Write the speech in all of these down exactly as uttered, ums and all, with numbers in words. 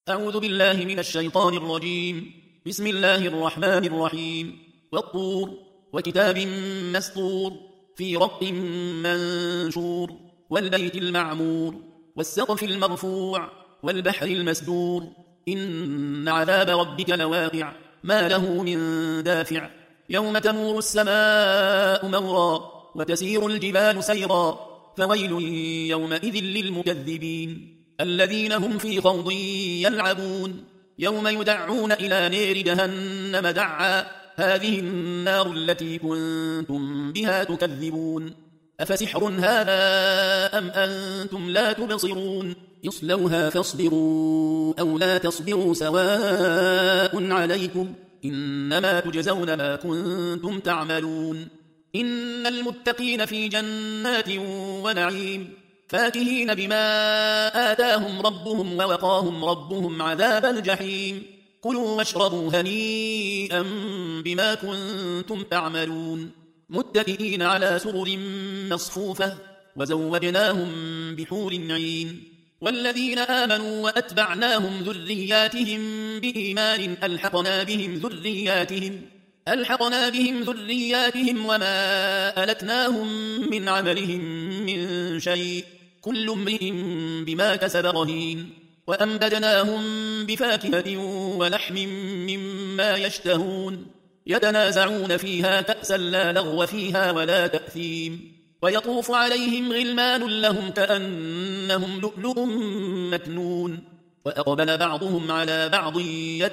أعوذ بالله من الشيطان الرجيم. بسم الله الرحمن الرحيم. والطور وكتاب مسطور في رق منشور والبيت المعمور والسقف المرفوع والبحر المسدور إن عذاب ربك لواقع ما له من دافع يوم تمور السماء مورا وتسير الجبال سيرا فويل يومئذ للمكذبين الذين هم في خوض يلعبون يوم يدعون إلى نار جهنم دعا هذه النار التي كنتم بها تكذبون أفسحر هذا أم أنتم لا تبصرون اصلوها فاصبروا أو لا تصبروا سواء عليكم إنما تجزون ما كنتم تعملون إن المتقين في جنات ونعيم فاكهين بما آتاهم ربهم ووقاهم ربهم عذاب الجحيم كلوا واشربوا هنيئا بما كنتم تعملون متكئين على سرر مصفوفة وزوجناهم بحور عين والذين آمنوا وأتبعناهم ذرياتهم بإيمان ألحقنا بهم ذرياتهم ألحقنا بهم ذرياتهم وما ألتناهم من عملهم من شيء كل امرئ بما كسب رهين وأمددناهم بفاكهة ولحم مما يشتهون يتنازعون فيها كأسا لا لغو فيها ولا تأثيم ويطوف عليهم غلمان لهم كأنهم لؤلؤ مكنون وأقبل بعضهم على بعض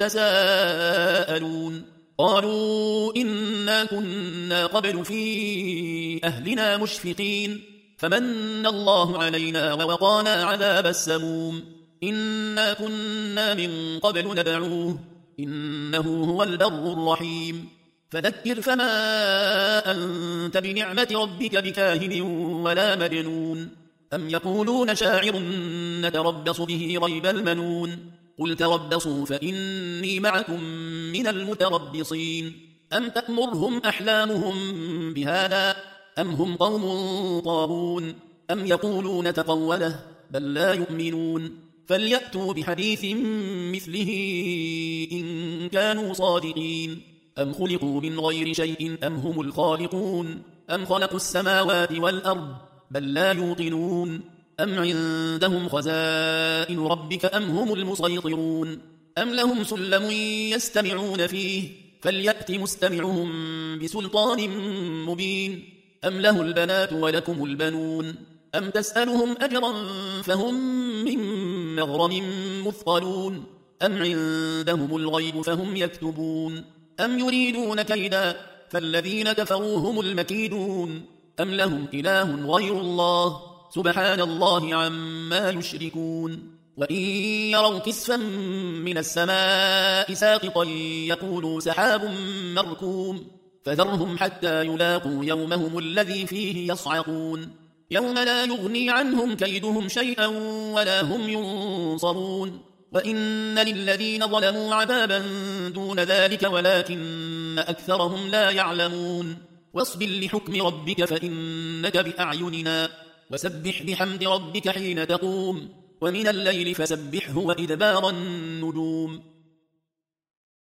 يتساءلون قالوا إنا كنا قبل في أهلنا مشفقين فمن الله علينا ووقانا عذاب السموم إنا كنا من قبل ندعوه إنه هو البر الرحيم فذكر فما أنت بنعمة ربك بكاهن ولا مجنون أم يقولون شاعر نتربص به ريب المنون قل تربصوا فإني معكم من المتربصين أم تأمرهم أحلامهم بهذا أم هم قوم طاغون أم يقولون تقوله بل لا يؤمنون فليأتوا بحديث مثله إن كانوا صادقين أم خلقوا من غير شيء أم هم الخالقون أم خلقوا السماوات والأرض بل لا يوقنون أم عندهم خزائن ربك أم هم المسيطرون أم لهم سلم يستمعون فيه فليأت مستمعهم بسلطان مبين أم له البنات ولكم البنون أم تسألهم أجرا فهم من مغرم مثقلون أم عندهم الغيب فهم يكتبون أم يريدون كيدا فالذين كفروا هم المكيدون أم لهم إله غير الله سبحان الله عما يشركون وإن يروا كسفا من السماء ساقطا يقولوا سحاب مركوم فذرهم حتى يلاقوا يومهم الذي فيه يصعقون يوم لا يغني عنهم كيدهم شيئا ولا هم ينصرون وإن للذين ظلموا عذابا دون ذلك ولكن أكثرهم لا يعلمون واصبر لحكم ربك فإنك بأعيننا وسبح بحمد ربك حين تقوم ومن الليل فسبحه وإدبار النجوم